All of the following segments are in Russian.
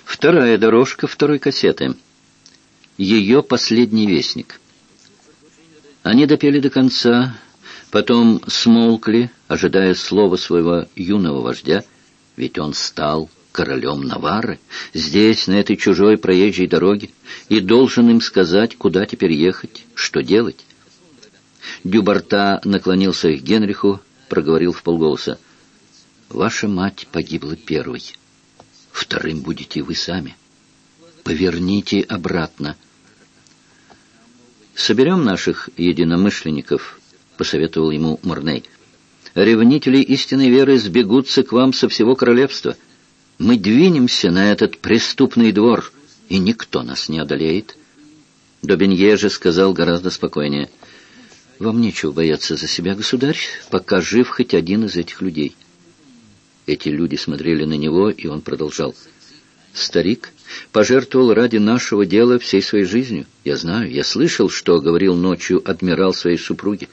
Вторая дорожка второй кассеты. Ее последний вестник. Они допели до конца, потом смолкли, ожидая слова своего юного вождя, ведь он стал королем Наварры, здесь, на этой чужой проезжей дороге, и должен им сказать, куда теперь ехать, что делать. Дюбарта наклонился к Генриху, проговорил вполголоса: «Ваша мать погибла первой, вторым будете вы сами. Поверните обратно». «Соберем наших единомышленников», — посоветовал ему Морней. «Ревнители истинной веры сбегутся к вам со всего королевства. Мы двинемся на этот преступный двор, и никто нас не одолеет». Добенье же сказал гораздо спокойнее: «Вам нечего бояться за себя, государь, пока жив хоть один из этих людей». Эти люди смотрели на него, и он продолжал: «Старик пожертвовал ради нашего дела всей своей жизнью. Я знаю, я слышал, что говорил ночью адмирал своей супруге.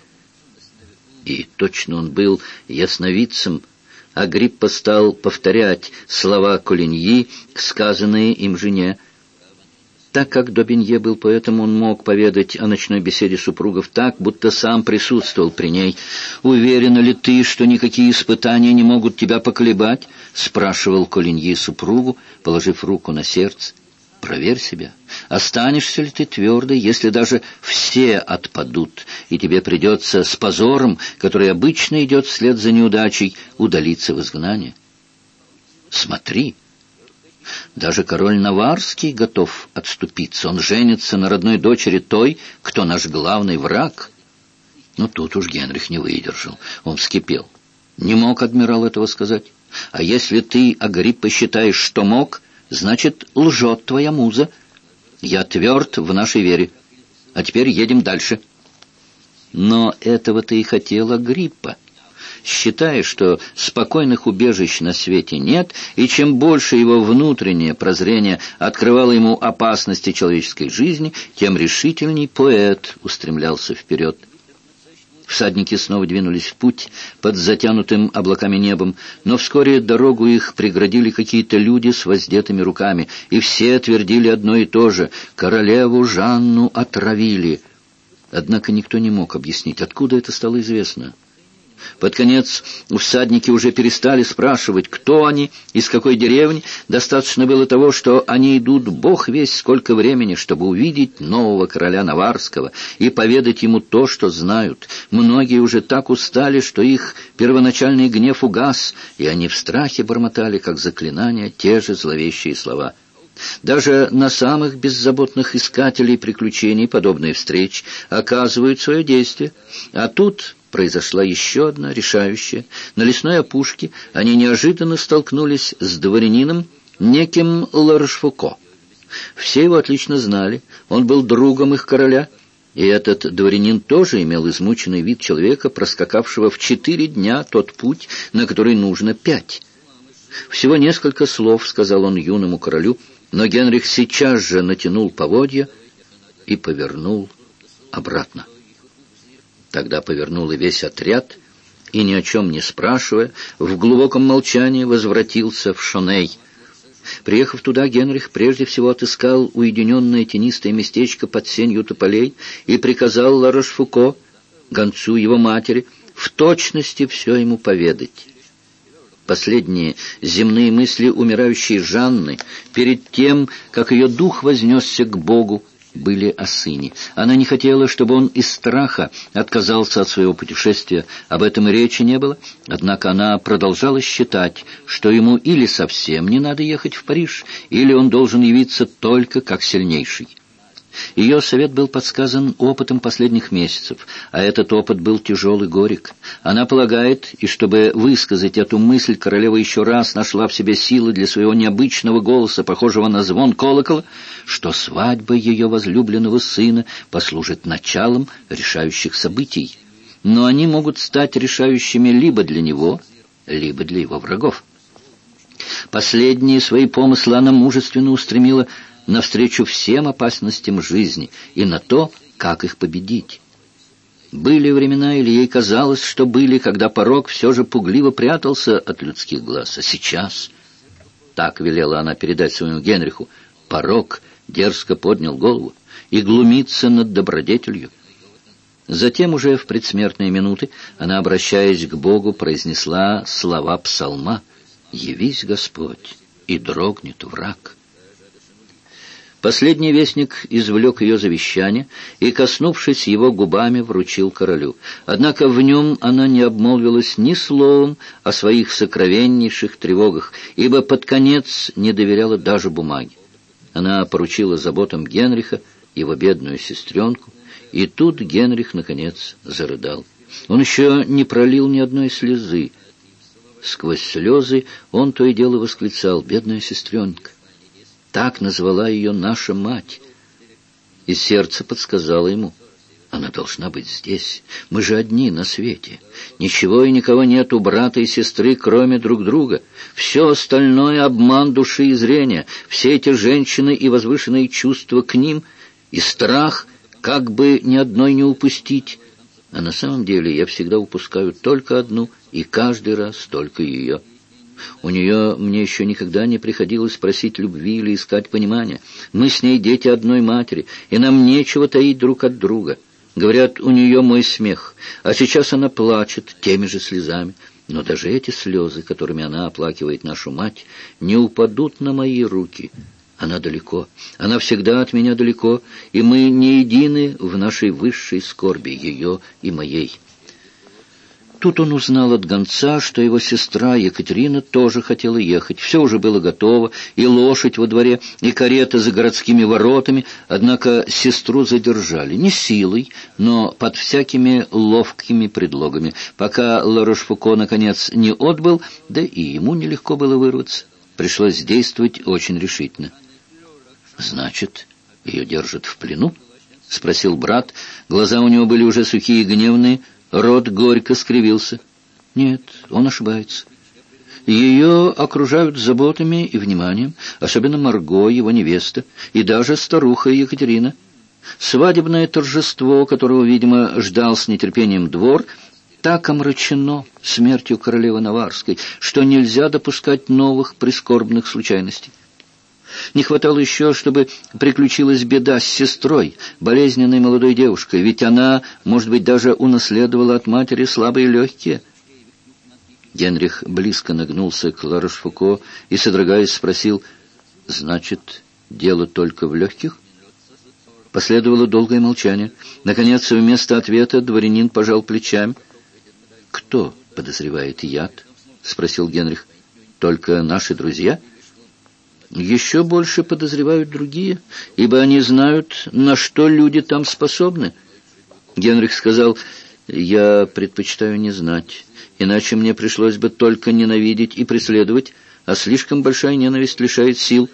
И точно он был ясновидцем». Агриппа стал повторять слова Колиньи, сказанные им жене. Так как Добенье был поэтом, он мог поведать о ночной беседе супругов так, будто сам присутствовал при ней. «Уверена ли ты, что никакие испытания не могут тебя поколебать?» — спрашивал Колиньи супругу, положив руку на сердце. «Проверь себя. Останешься ли ты твердой, если даже все отпадут, и тебе придется с позором, который обычно идет вслед за неудачей, удалиться в изгнание? Смотри, даже король Наварский готов отступиться. Он женится на родной дочери той, кто наш главный враг». Но тут уж Генрих не выдержал. Он вскипел. Не мог адмирал этого сказать. «А если ты, Агриппа, считаешь, что мог, значит, лжет твоя муза. Я тверд в нашей вере. А теперь едем дальше». Но этого-то и хотел Агриппа, считая, что спокойных убежищ на свете нет, и чем больше его внутреннее прозрение открывало ему опасности человеческой жизни, тем решительней поэт устремлялся вперед. Всадники снова двинулись в путь под затянутым облаками небом, но вскоре дорогу их преградили какие-то люди с воздетыми руками, и все твердили одно и то же: «Королеву Жанну отравили». Однако никто не мог объяснить, откуда это стало известно. Под конец всадники уже перестали спрашивать, кто они, из какой деревни. Достаточно было того, что они идут бог весть сколько времени, чтобы увидеть нового короля Наварского и поведать ему то, что знают. Многие уже так устали, что их первоначальный гнев угас, и они в страхе бормотали, как заклинания, те же зловещие слова. Даже на самых беззаботных искателей приключений подобные встречи оказывают свое действие. А тут произошла еще одна решающая. На лесной опушке они неожиданно столкнулись с дворянином, неким Ларошфуко. Все его отлично знали, он был другом их короля, и этот дворянин тоже имел измученный вид человека, проскакавшего в 4 дня тот путь, на который нужно 5. «Всего несколько слов», — сказал он юному королю, но Генрих сейчас же натянул поводья и повернул обратно. Тогда повернул и весь отряд, и, ни о чем не спрашивая, в глубоком молчании возвратился в Шоней. Приехав туда, Генрих прежде всего отыскал уединенное тенистое местечко под сенью тополей и приказал Ларошфуко, гонцу его матери, в точности все ему поведать. Последние земные мысли умирающей Жанны, перед тем, как ее дух вознесся к Богу, были о сыне. Она не хотела, чтобы он из страха отказался от своего путешествия. Об этом и речи не было. Однако она продолжала считать, что ему или совсем не надо ехать в Париж, или он должен явиться только как сильнейший. Ее совет был подсказан опытом последних месяцев, а этот опыт был тяжел и горек. Она полагает, и чтобы высказать эту мысль, королева еще раз нашла в себе силы для своего необычного голоса, похожего на звон колокола, что свадьба ее возлюбленного сына послужит началом решающих событий. Но они могут стать решающими либо для него, либо для его врагов. Последние свои помыслы она мужественно устремила навстречу всем опасностям жизни и на то, как их победить. Были времена, или ей казалось, что были, когда порок все же пугливо прятался от людских глаз. А сейчас так велела она передать своему Генриху, порок дерзко поднял голову и глумится над добродетелью. Затем уже в предсмертные минуты она, обращаясь к Богу, произнесла слова псалма: «Явись, Господь, и дрогнет враг». Последний вестник извлек ее завещание и, коснувшись его губами, вручил королю. Однако в нем она не обмолвилась ни словом о своих сокровеннейших тревогах, ибо под конец не доверяла даже бумаге. Она поручила заботам Генриха его бедную сестренку, и тут Генрих, наконец, зарыдал. Он еще не пролил ни одной слезы. Сквозь слезы он то и дело восклицал: «Бедная сестренка! Так назвала ее наша мать». И сердце подсказало ему: она должна быть здесь. Мы же одни на свете. Ничего и никого нет у брата и сестры, кроме друг друга. Все остальное — обман души и зрения. Все эти женщины и возвышенные чувства к ним, и страх, как бы ни одной не упустить. А на самом деле я всегда упускаю только одну, и каждый раз только ее. У нее мне еще никогда не приходилось просить любви или искать понимания. Мы с ней дети одной матери, и нам нечего таить друг от друга. Говорят, у нее мой смех, а сейчас она плачет теми же слезами. Но даже эти слезы, которыми она оплакивает нашу мать, не упадут на мои руки. Она далеко, она всегда от меня далеко, и мы не едины в нашей высшей скорби, ее и моей». Тут он узнал от гонца, что его сестра Екатерина тоже хотела ехать. Все уже было готово, и лошадь во дворе, и карета за городскими воротами, однако сестру задержали. Не силой, но под всякими ловкими предлогами, пока Ла-Рошфуко наконец не отбыл, да и ему нелегко было вырваться. Пришлось действовать очень решительно. «Значит, ее держат в плену?» — спросил брат. Глаза у него были уже сухие и гневные, рот горько скривился. Нет, он ошибается. Ее окружают заботами и вниманием, особенно Марго, его невеста, и даже старуха Екатерина. Свадебное торжество, которого, видимо, ждал с нетерпением двор, так омрачено смертью королевы Наварской, что нельзя допускать новых прискорбных случайностей. Не хватало еще, чтобы приключилась беда с сестрой, болезненной молодой девушкой, ведь она, может быть, даже унаследовала от матери слабые легкие. Генрих близко нагнулся к Ла-Рошфуко и, содрогаясь, спросил: «Значит, дело только в легких?» Последовало долгое молчание. Наконец, вместо ответа дворянин пожал плечами. «Кто подозревает яд?» — спросил Генрих. «Только наши друзья?» «Еще больше подозревают другие, ибо они знают, на что люди там способны». Генрих сказал: «Я предпочитаю не знать, иначе мне пришлось бы только ненавидеть и преследовать, а слишком большая ненависть лишает сил».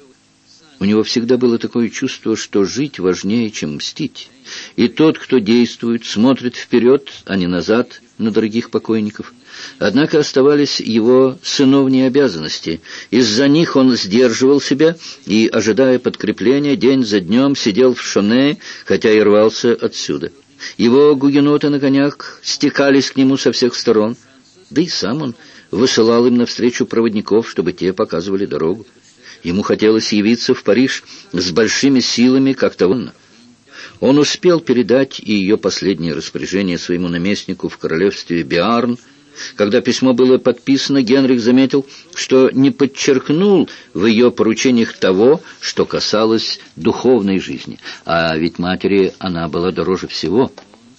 У него всегда было такое чувство, что жить важнее, чем мстить. И тот, кто действует, смотрит вперед, а не назад на дорогих покойников. Однако оставались его сыновние обязанности. Из-за них он сдерживал себя и, ожидая подкрепления, день за днем сидел в Шонне, хотя и рвался отсюда. Его гугеноты на конях стекались к нему со всех сторон, да и сам он высылал им навстречу проводников, чтобы те показывали дорогу. Ему хотелось явиться в Париж с большими силами, как того. Он успел передать и ее последнее распоряжение своему наместнику в королевстве Биарн. Когда письмо было подписано, Генрих заметил, что не подчеркнул в ее поручениях того, что касалось духовной жизни. А ведь матери она была дороже всего.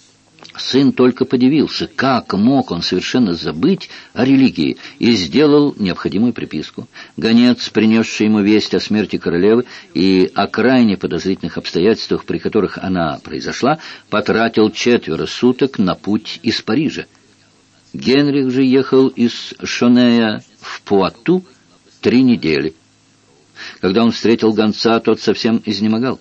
Сын только подивился, как мог он совершенно забыть о религии, и сделал необходимую приписку. Гонец, принесший ему весть о смерти королевы и о крайне подозрительных обстоятельствах, при которых она произошла, потратил 4 суток на путь из Парижа. Генрих же ехал из Шонея в Пуату 3 недели. Когда он встретил гонца, тот совсем изнемогал.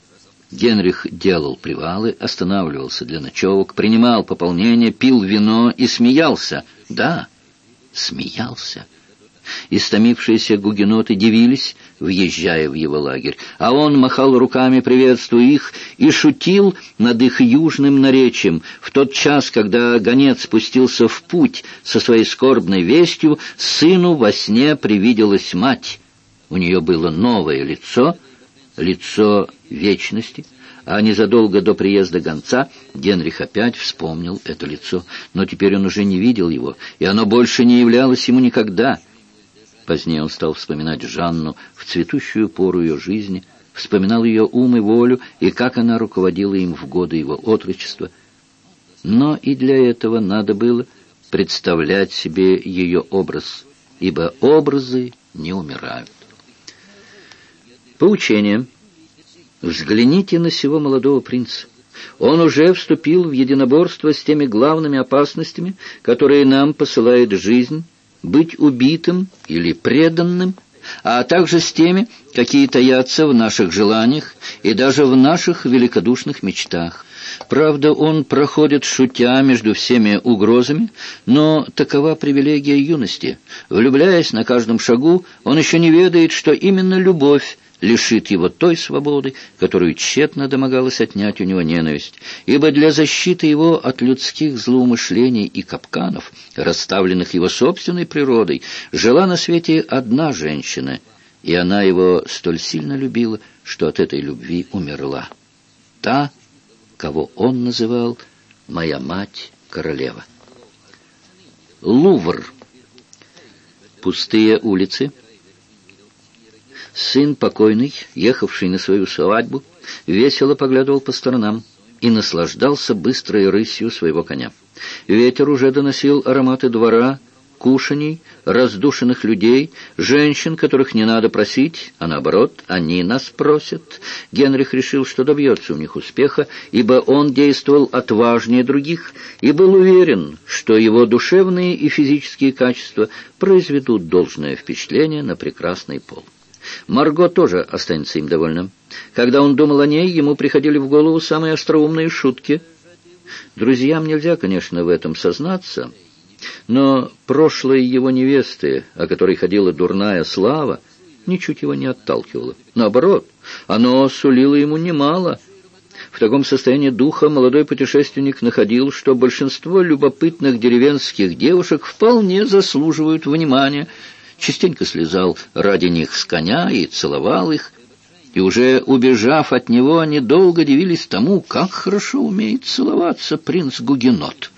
Генрих делал привалы, останавливался для ночевок, принимал пополнение, пил вино и смеялся. Да, смеялся. Истомившиеся гугеноты дивились, въезжая в его лагерь, а он махал руками, приветствуя их, и шутил над их южным наречием. В тот час, когда гонец спустился в путь со своей скорбной вестью, сыну во сне привиделась мать. У нее было новое лицо, лицо вечности, а незадолго до приезда гонца Генрих опять вспомнил это лицо. Но теперь он уже не видел его, и оно больше не являлось ему никогда. Позднее он стал вспоминать Жанну в цветущую пору ее жизни, вспоминал ее ум и волю, и как она руководила им в годы его отрочества. Но и для этого надо было представлять себе ее образ, ибо образы не умирают. Поучение. Взгляните на сего молодого принца. Он уже вступил в единоборство с теми главными опасностями, которые нам посылает жизнь, быть убитым или преданным, а также с теми, какие таятся в наших желаниях и даже в наших великодушных мечтах. Правда, он проходит, шутя, между всеми угрозами, но такова привилегия юности. Влюбляясь на каждом шагу, он еще не ведает, что именно любовь лишит его той свободы, которую тщетно домогалась отнять у него ненависть, ибо для защиты его от людских злоумышлений и капканов, расставленных его собственной природой, жила на свете одна женщина, и она его столь сильно любила, что от этой любви умерла. Та, кого он называл «моя мать-королева». Лувр. Пустые улицы. Сын покойный, ехавший на свою свадьбу, весело поглядывал по сторонам и наслаждался быстрой рысью своего коня. Ветер уже доносил ароматы двора, кушаний, раздушенных людей, женщин, которых не надо просить, а наоборот, они нас просят. Генрих решил, что добьется у них успеха, ибо он действовал отважнее других и был уверен, что его душевные и физические качества произведут должное впечатление на прекрасный пол. Марго тоже останется им довольна. Когда он думал о ней, ему приходили в голову самые остроумные шутки. Друзьям нельзя, конечно, в этом сознаться, но прошлое его невесты, о которой ходила дурная слава, ничуть его не отталкивало. Наоборот, оно сулило ему немало. В таком состоянии духа молодой путешественник находил, что большинство любопытных деревенских девушек вполне заслуживают внимания, частенько слезал ради них с коня и целовал их, и уже убежав от него, они долго дивились тому, как хорошо умеет целоваться принц-гугенот.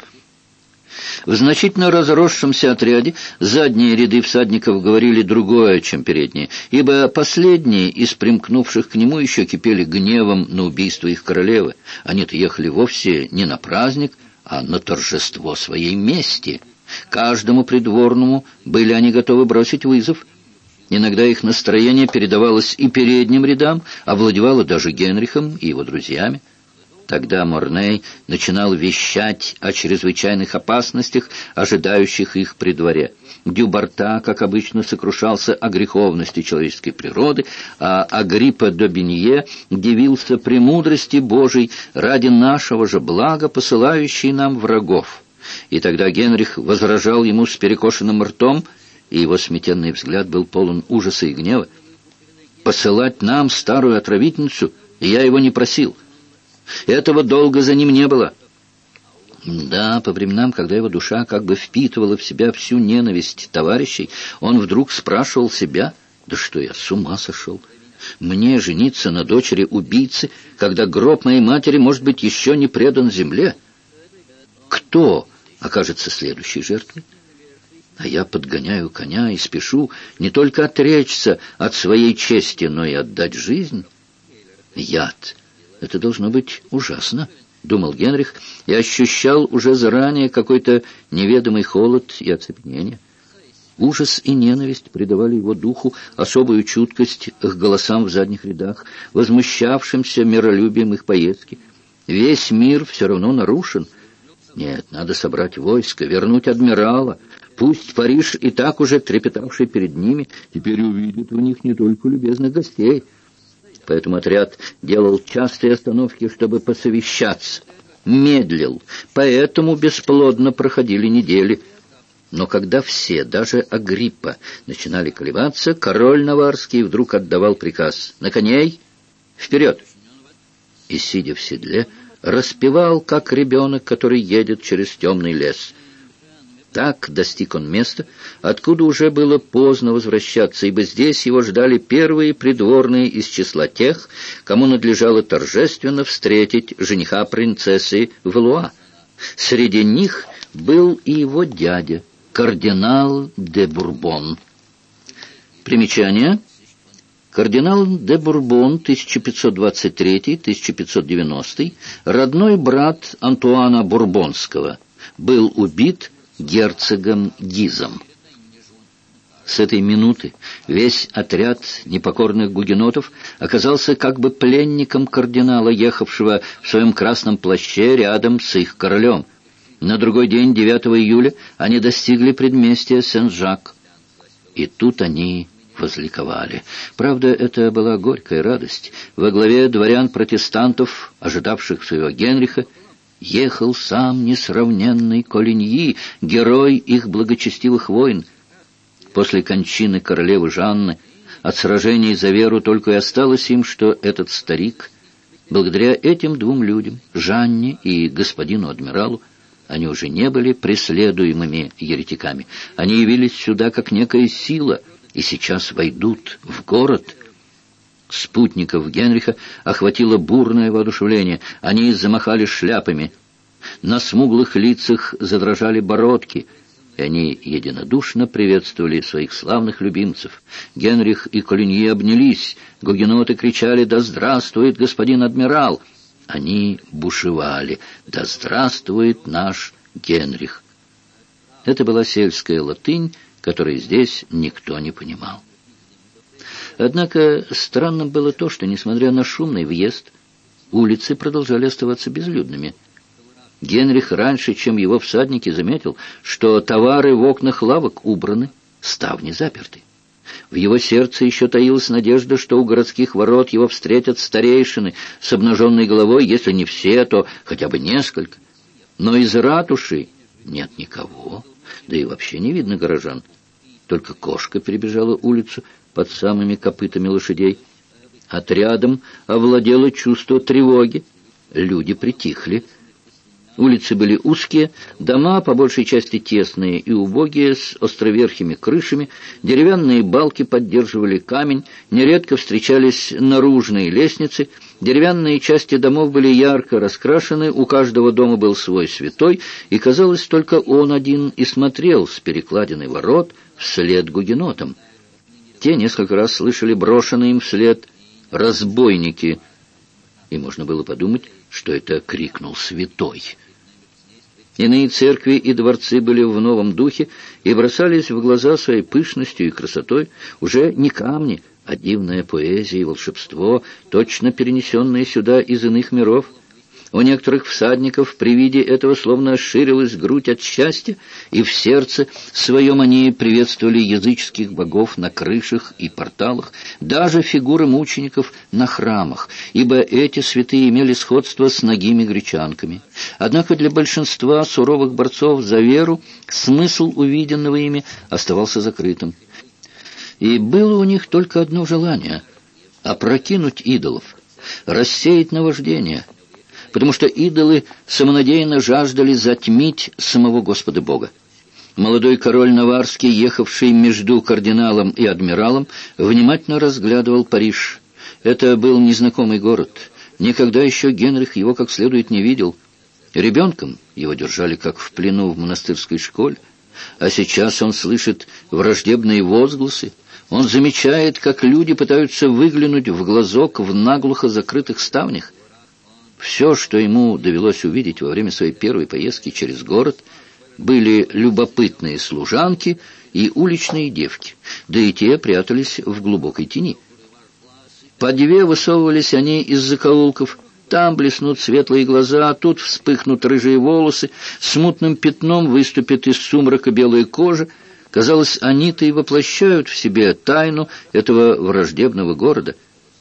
В значительно разросшемся отряде задние ряды всадников говорили другое, чем передние, ибо последние из примкнувших к нему еще кипели гневом на убийство их королевы. Они-то ехали вовсе не на праздник, а на торжество своей мести. Каждому придворному были они готовы бросить вызов. Иногда их настроение передавалось и передним рядам, овладевало даже Генрихом и его друзьями. Тогда Морней начинал вещать о чрезвычайных опасностях, ожидающих их при дворе. Дюбарта, как обычно, сокрушался о греховности человеческой природы, а Агриппа d'Aubigné дивился премудрости Божией ради нашего же блага, посылающей нам врагов. И тогда Генрих возражал ему с перекошенным ртом, и его сметенный взгляд был полон ужаса и гнева. «Посылать нам старую отравительницу, я его не просил. Этого долга за ним не было». Да, по временам, когда его душа как бы впитывала в себя всю ненависть товарищей, он вдруг спрашивал себя: «Да что я, с ума сошел? Мне жениться на дочери убийцы, когда гроб моей матери, может быть, еще не предан земле? Кто окажется следующей жертвой? А я подгоняю коня и спешу не только отречься от своей чести, но и отдать жизнь. Яд. Это должно быть ужасно», — думал Генрих, и ощущал уже заранее какой-то неведомый холод и оцепенение. Ужас и ненависть придавали его духу особую чуткость к голосам в задних рядах, возмущавшимся миролюбием их поездки. Весь мир все равно нарушен. Нет, надо собрать войско, вернуть адмирала. Пусть Париж, и так уже трепетавший перед ними, теперь увидит в них не только любезных гостей. Поэтому отряд делал частые остановки, чтобы посовещаться. Медлил, поэтому бесплодно проходили недели. Но когда все, даже Агриппа, начинали колебаться, король Наварский вдруг отдавал приказ: «На коней! Вперед!» И, сидя в седле, распевал, как ребенок, который едет через темный лес. Так достиг он места, откуда уже было поздно возвращаться, ибо здесь его ждали первые придворные из числа тех, кому надлежало торжественно встретить жениха принцессы Валуа. Среди них был и его дядя, кардинал де Бурбон. Примечание. Кардинал де Бурбон, 1523-1590, родной брат Антуана Бурбонского, был убит герцогом Гизом. С этой минуты весь отряд непокорных гугенотов оказался как бы пленником кардинала, ехавшего в своем красном плаще рядом с их королем. На другой день, 9 июля, они достигли предместья Сен-Жак. И тут они возликовали. Правда, это была горькая радость. Во главе дворян-протестантов, ожидавших своего Генриха, ехал сам несравненный Колиньи, герой их благочестивых войн. После кончины королевы Жанны от сражений за веру только и осталось им, что этот старик, благодаря этим двум людям, Жанне и господину адмиралу, они уже не были преследуемыми еретиками. Они явились сюда как некая сила и сейчас войдут в город. Спутников Генриха охватило бурное воодушевление. Они замахали шляпами. На смуглых лицах задрожали бородки, и они единодушно приветствовали своих славных любимцев. Генрих и Колиньи обнялись. Гугеноты кричали: «Да здравствует господин адмирал!» Они бушевали: «Да здравствует наш Генрих!» Это была сельская латынь, которую здесь никто не понимал. Однако странным было то, что, несмотря на шумный въезд, улицы продолжали оставаться безлюдными. Генрих раньше, чем его всадники, заметил, что товары в окнах лавок убраны, ставни заперты. В его сердце еще таилась надежда, что у городских ворот его встретят старейшины с обнаженной головой, если не все, то хотя бы несколько. Но из ратуши нет никого, да и вообще не видно горожан. Только кошка перебежала улицу под самыми копытами лошадей. Отрядом овладело чувство тревоги. Люди притихли. Улицы были узкие, дома по большей части тесные и убогие, с островерхими крышами, деревянные балки поддерживали камень, нередко встречались наружные лестницы, деревянные части домов были ярко раскрашены, у каждого дома был свой святой, и, казалось, только он один и смотрел с перекладины ворот вслед гугенотам. Те несколько раз слышали брошенные им вслед «разбойники», и можно было подумать, что это крикнул святой. Иные церкви и дворцы были в новом духе и бросались в глаза своей пышностью и красотой. Уже не камни, а дивная поэзия и волшебство, точно перенесенные сюда из иных миров. У некоторых всадников при виде этого словно расширилась грудь от счастья, и в сердце своем они приветствовали языческих богов на крышах и порталах, даже фигуры мучеников на храмах, ибо эти святые имели сходство с нагими гречанками. Однако для большинства суровых борцов за веру смысл увиденного ими оставался закрытым. И было у них только одно желание — опрокинуть идолов, рассеять наваждение, потому что идолы самонадеянно жаждали затмить самого Господа Бога. Молодой король Наварский, ехавший между кардиналом и адмиралом, внимательно разглядывал Париж. Это был незнакомый город. Никогда еще Генрих его как следует не видел. Ребенком его держали как в плену в монастырской школе, а сейчас он слышит враждебные возгласы. Он замечает, как люди пытаются выглянуть в глазок в наглухо закрытых ставнях. Все, что ему довелось увидеть во время своей первой поездки через город, были любопытные служанки и уличные девки, да и те прятались в глубокой тени. По две высовывались они из закоулков. Там блеснут светлые глаза, тут вспыхнут рыжие волосы, смутным пятном выступит из сумрака белая кожа. Казалось, они-то и воплощают в себе тайну этого враждебного города.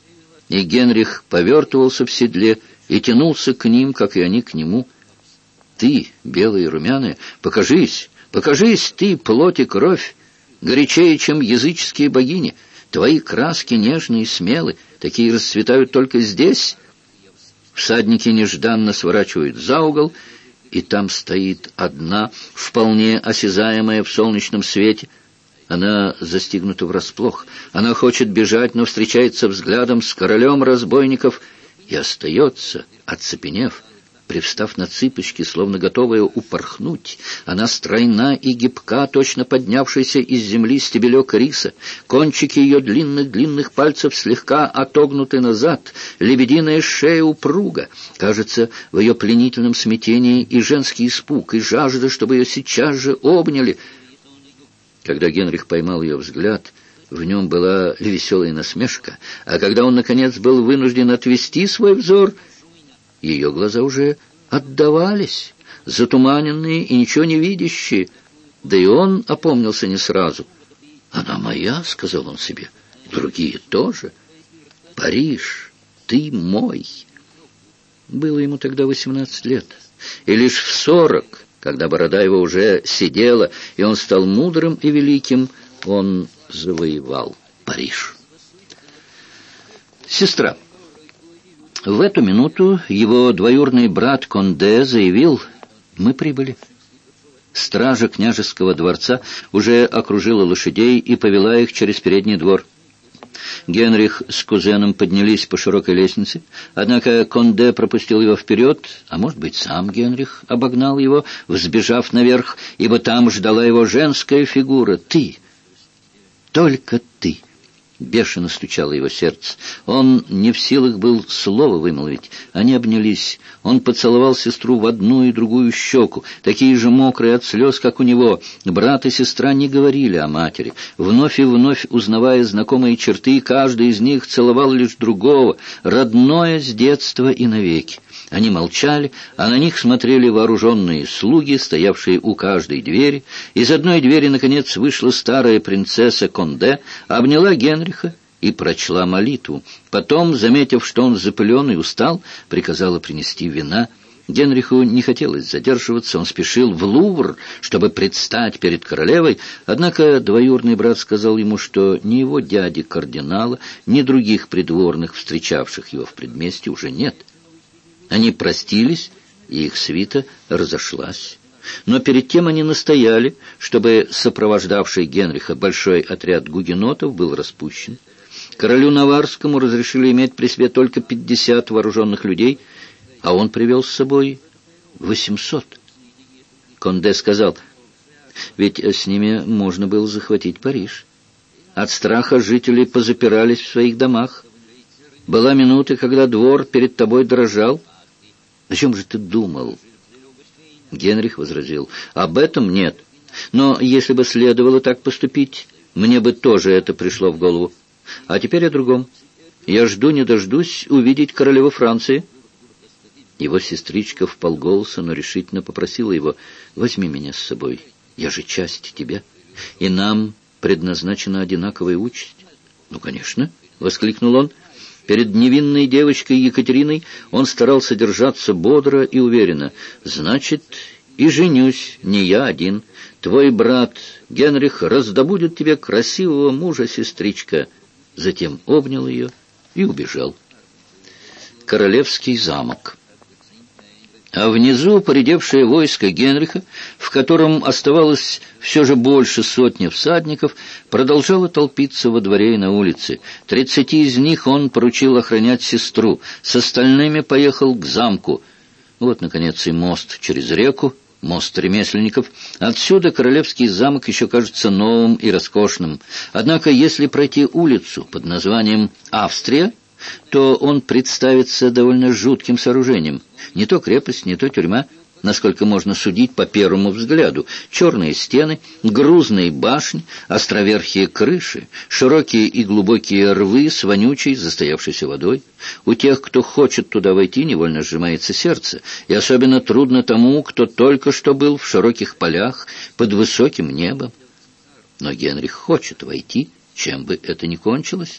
И Генрих повертывался в седле и тянулся к ним, как и они к нему. ты, белая и румяная, покажись, покажись ты, плоть и кровь, горячее, чем языческие богини. Твои краски нежные и смелы, такие расцветают только здесь». Всадники нежданно сворачивают за угол, и там стоит одна, вполне осязаемая в солнечном свете. Она застигнута врасплох. Она хочет бежать, но встречается взглядом с королем разбойников и остается, оцепенев, привстав на цыпочки, словно готовая упорхнуть. Она стройна и гибка, точно поднявшийся из земли стебелек риса. Кончики ее длинных-длинных пальцев слегка отогнуты назад. Лебединая шея упруга. Кажется, в ее пленительном смятении и женский испуг, и жажда, чтобы ее сейчас же обняли. Когда Генрих поймал ее взгляд, в нем была веселая насмешка, а когда он, наконец, был вынужден отвести свой взор, ее глаза уже отдавались, затуманенные и ничего не видящие, да и он опомнился не сразу. «Она моя», — сказал он себе, — «другие тоже. Париж, ты мой». Было ему тогда 18 лет, и лишь в 40, когда борода его уже сидела, и он стал мудрым и великим, он завоевал Париж. Сестра. В эту минуту его двоюродный брат Конде заявил: «Мы прибыли». Стража княжеского дворца уже окружила лошадей и повела их через передний двор. Генрих с кузеном поднялись по широкой лестнице, однако Конде пропустил его вперед, а может быть, сам Генрих обогнал его, взбежав наверх, ибо там ждала его женская фигура. «Ты! Только ты!» Бешено стучало его сердце. Он не в силах был слова вымолвить. Они обнялись. Он поцеловал сестру в одну и другую щеку, такие же мокрые от слез, как у него. Брат и сестра не говорили о матери. Вновь и вновь, узнавая знакомые черты, каждый из них целовал лишь другого, родное с детства и навеки. Они молчали, а на них смотрели вооруженные слуги, стоявшие у каждой двери. Из одной двери, наконец, вышла старая принцесса Конде, обняла Генриха и прочла молитву. Потом, заметив, что он запылен и устал, приказала принести вина. Генриху не хотелось задерживаться, он спешил в Лувр, чтобы предстать перед королевой, однако двоюродный брат сказал ему, что ни его дяди кардинала, ни других придворных, встречавших его в предместье, уже нет. Они простились, и их свита разошлась. Но перед тем они настояли, чтобы сопровождавший Генриха большой отряд гугенотов был распущен. Королю Наварскому разрешили иметь при себе только 50 вооруженных людей, а он привел с собой 800. Конде сказал: «Ведь с ними можно было захватить Париж. От страха жители позапирались в своих домах. Была минута, когда двор перед тобой дрожал. О чем же ты думал?» Генрих возразил: «Об этом нет. Но если бы следовало так поступить, мне бы тоже это пришло в голову. А теперь о другом. Я жду не дождусь увидеть королеву Франции». Его сестричка вполголоса, но решительно попросила его: «Возьми меня с собой, я же часть тебя, и нам предназначена одинаковая участь». «Ну, конечно», — воскликнул он. Перед невинной девочкой Екатериной он старался держаться бодро и уверенно. «Значит, и женюсь не я один. Твой брат Генрих раздобудет тебе красивого мужа, сестричка». Затем обнял ее и убежал. Королевский замок. А внизу поредевшее войско Генриха, в котором оставалось все же больше сотни всадников, продолжало толпиться во дворе и на улице. 30 из них он поручил охранять сестру, с остальными поехал к замку. Вот, наконец, и мост через реку, мост ремесленников. Отсюда королевский замок еще кажется новым и роскошным. Однако, если пройти улицу под названием «Австрия», то он представится довольно жутким сооружением. Не то крепость, не то тюрьма, насколько можно судить по первому взгляду. Черные стены, грузные башни, островерхие крыши, широкие и глубокие рвы с вонючей, застоявшейся водой. У тех, кто хочет туда войти, невольно сжимается сердце, и особенно трудно тому, кто только что был в широких полях под высоким небом. Но Генрих хочет войти, чем бы это ни кончилось.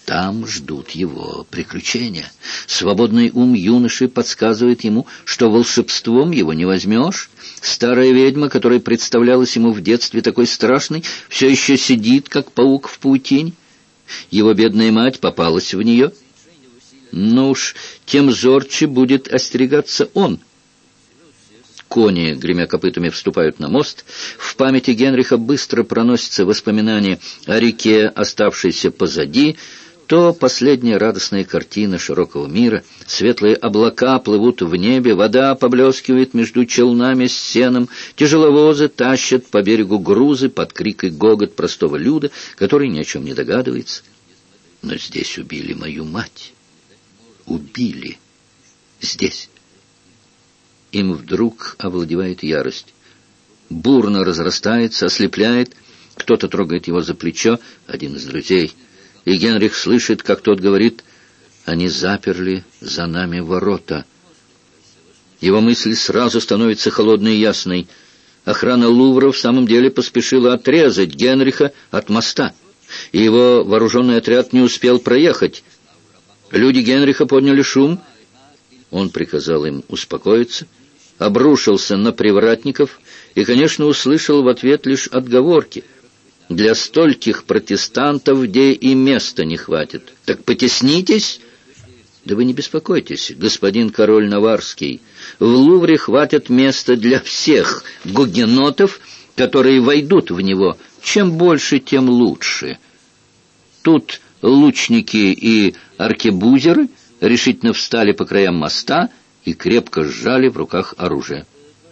Там ждут его приключения. Свободный ум юноши подсказывает ему, что волшебством его не возьмешь. Старая ведьма, которая представлялась ему в детстве такой страшной, все еще сидит, как паук в паутине. Его бедная мать попалась в нее. Но уж тем зорче будет остерегаться он. Кони, гремя копытами, вступают на мост. В памяти Генриха быстро проносятся воспоминания о реке, оставшейся позади. То последняя радостная картина широкого мира. Светлые облака плывут в небе, вода поблескивает между челнами с сеном, тяжеловозы тащат по берегу грузы под крик и гогот простого люда, который ни о чем не догадывается. Но здесь убили мою мать. Убили. Здесь. Им вдруг овладевает ярость. Бурно разрастается, ослепляет. Кто-то трогает его за плечо, один из друзей. И Генрих слышит, как тот говорит: «Они заперли за нами ворота». Его мысль сразу становится холодной и ясной. Охрана Лувра в самом деле поспешила отрезать Генриха от моста, и его вооруженный отряд не успел проехать. Люди Генриха подняли шум. Он приказал им успокоиться, обрушился на привратников и, конечно, услышал в ответ лишь отговорки. Для стольких протестантов где и места не хватит. Так потеснитесь. Да вы не беспокойтесь, господин король Наварский. В Лувре хватит места для всех гугенотов, которые войдут в него. Чем больше, тем лучше. Тут лучники и аркебузеры решительно встали по краям моста и крепко сжали в руках оружие.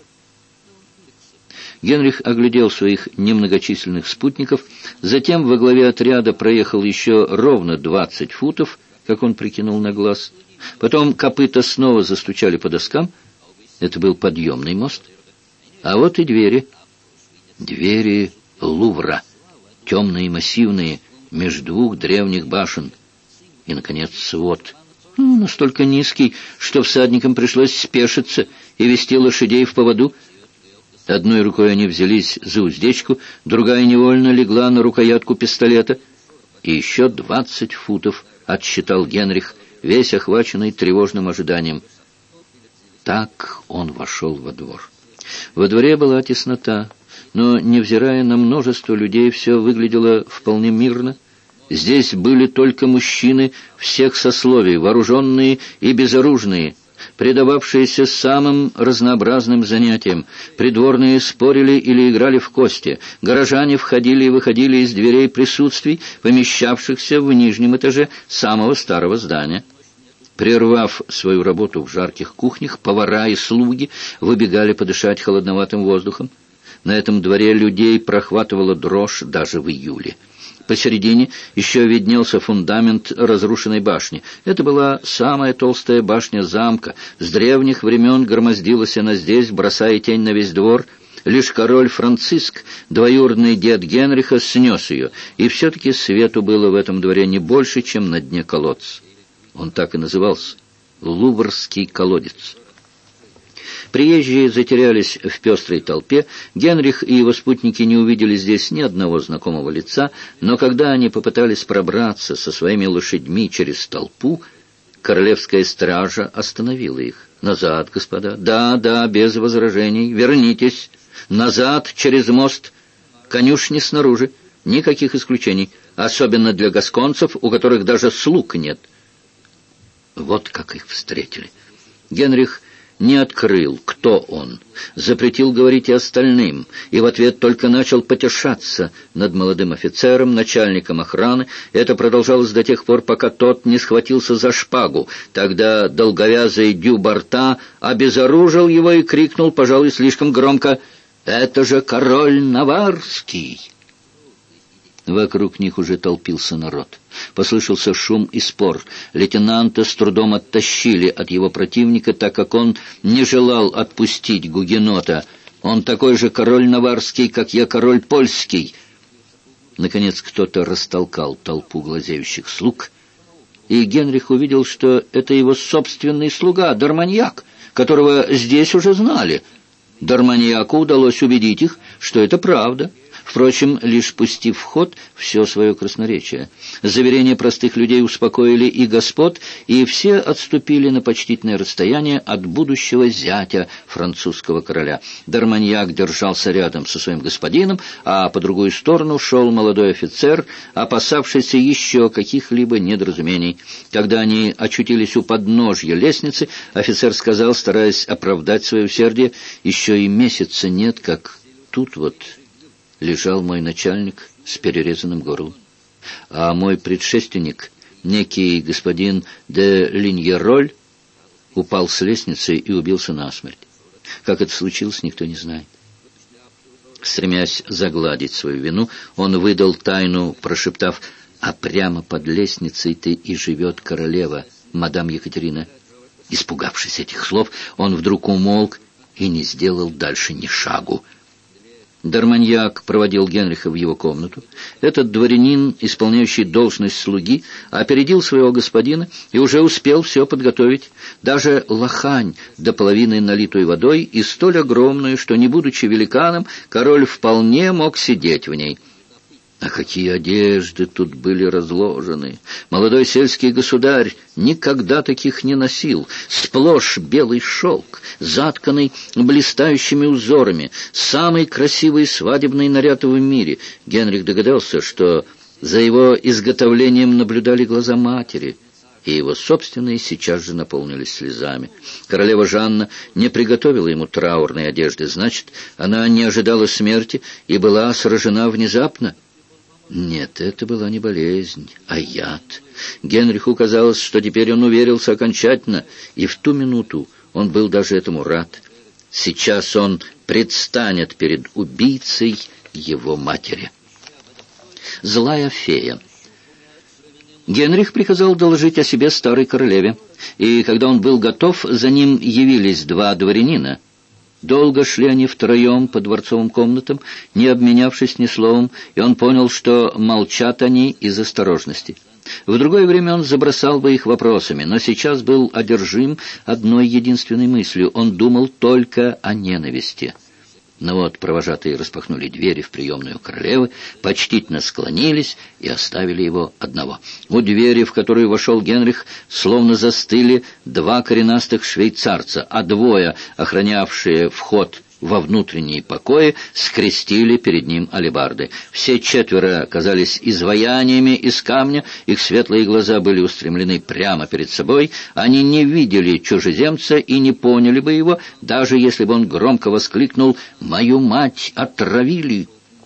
Генрих оглядел своих немногочисленных спутников, затем во главе отряда проехал еще ровно 20 футов, как он прикинул на глаз. Потом копыта снова застучали по доскам. Это был подъемный мост. А вот и двери. Двери Лувра, темные и массивные, меж двух древних башен. И, наконец, свод. Настолько низкий, что всадникам пришлось спешиться и вести лошадей в поводу. Одной рукой они взялись за уздечку, другая невольно легла на рукоятку пистолета. И еще 20 футов отсчитал Генрих, весь охваченный тревожным ожиданием. Так он вошел во двор. Во дворе была теснота, но, невзирая на множество людей, все выглядело вполне мирно. Здесь были только мужчины всех сословий, вооруженные и безоружные, предававшиеся самым разнообразным занятиям. Придворные спорили или играли в кости. Горожане входили и выходили из дверей присутствий, помещавшихся в нижнем этаже самого старого здания. Прервав свою работу в жарких кухнях, повара и слуги выбегали подышать холодноватым воздухом. На этом дворе людей прохватывала дрожь даже в июле. Посередине еще виднелся фундамент разрушенной башни. Это была самая толстая башня замка. С древних времен громоздилась она здесь, бросая тень на весь двор. Лишь король Франциск, двоюродный дед Генриха, снес ее. И все-таки свету было в этом дворе не больше, чем на дне колодца. Он так и назывался — Луврский колодец. Приезжие затерялись в пестрой толпе. Генрих и его спутники не увидели здесь ни одного знакомого лица, но когда они попытались пробраться со своими лошадьми через толпу, королевская стража остановила их. «Назад, господа! Да, без возражений! Вернитесь! Назад, через мост! Конюшни снаружи! Никаких исключений, особенно для гасконцев, у которых даже слуг нет!» Вот как их встретили. Генрих не открыл, кто он, запретил говорить и остальным, и в ответ только начал потешаться над молодым офицером, начальником охраны. Это продолжалось до тех пор, пока тот не схватился за шпагу. Тогда долговязый Дю-Барта обезоружил его и крикнул, пожалуй, слишком громко: «Это же король Наварский!» Вокруг них уже толпился народ. Послышался шум и спор. Лейтенанта с трудом оттащили от его противника, так как он не желал отпустить гугенота. «Он такой же король Наварский, как я король польский!» Наконец кто-то растолкал толпу глазеющих слуг, и Генрих увидел, что это его собственный слуга, Дарманьяк, которого здесь уже знали. Дарманьяку удалось убедить их, что это правда — впрочем, лишь пустив в ход все свое красноречие. Заверения простых людей успокоили и господ, и все отступили на почтительное расстояние от будущего зятя французского короля. Дарманьяк держался рядом со своим господином, а по другую сторону шел молодой офицер, опасавшийся еще каких-либо недоразумений. Когда они очутились у подножья лестницы, офицер сказал, стараясь оправдать свое усердие: «Еще и месяца нет, как тут вот лежал мой начальник с перерезанным горлом, а мой предшественник, некий господин де Линьероль, упал с лестницы и убился насмерть. Как это случилось, никто не знает». Стремясь загладить свою вину, он выдал тайну, прошептав: «А прямо под лестницей-то и живет королева, мадам Екатерина». Испугавшись этих слов, он вдруг умолк и не сделал дальше ни шагу. Дарманьяк проводил Генриха в его комнату. Этот дворянин, исполняющий должность слуги, опередил своего господина и уже успел все подготовить. Даже лохань, до половины налитую водой, и столь огромную, что, не будучи великаном, король вполне мог сидеть в ней. А какие одежды тут были разложены! Молодой сельский государь никогда таких не носил. Сплошь белый шелк, затканный блистающими узорами, самый красивый свадебный наряд в мире. Генрих догадался, что за его изготовлением наблюдали глаза матери, и его собственные сейчас же наполнились слезами. Королева Жанна не приготовила ему траурной одежды, значит, она не ожидала смерти и была сражена внезапно. Нет, это была не болезнь, а яд. Генриху казалось, что теперь он уверился окончательно, и в ту минуту он был даже этому рад. Сейчас он предстанет перед убийцей его матери. Злая фея. Генрих приказал доложить о себе старой королеве, и когда он был готов, за ним явились два дворянина. Долго шли они втроем по дворцовым комнатам, не обменявшись ни словом, и он понял, что молчат они из осторожности. В другое время он забросал бы их вопросами, но сейчас был одержим одной единственной мыслью. Он думал только о ненависти. Но вот провожатые распахнули двери в приемную королевы, почтительно склонились и оставили его одного. У двери, в которую вошел Генрих, словно застыли два коренастых швейцарца, а двое, охранявшие вход во внутренние покои, скрестили перед ним алебарды. Все четверо казались изваяниями из камня, их светлые глаза были устремлены прямо перед собой, они не видели чужеземца и не поняли бы его, даже если бы он громко воскликнул: «Мою мать отравили!».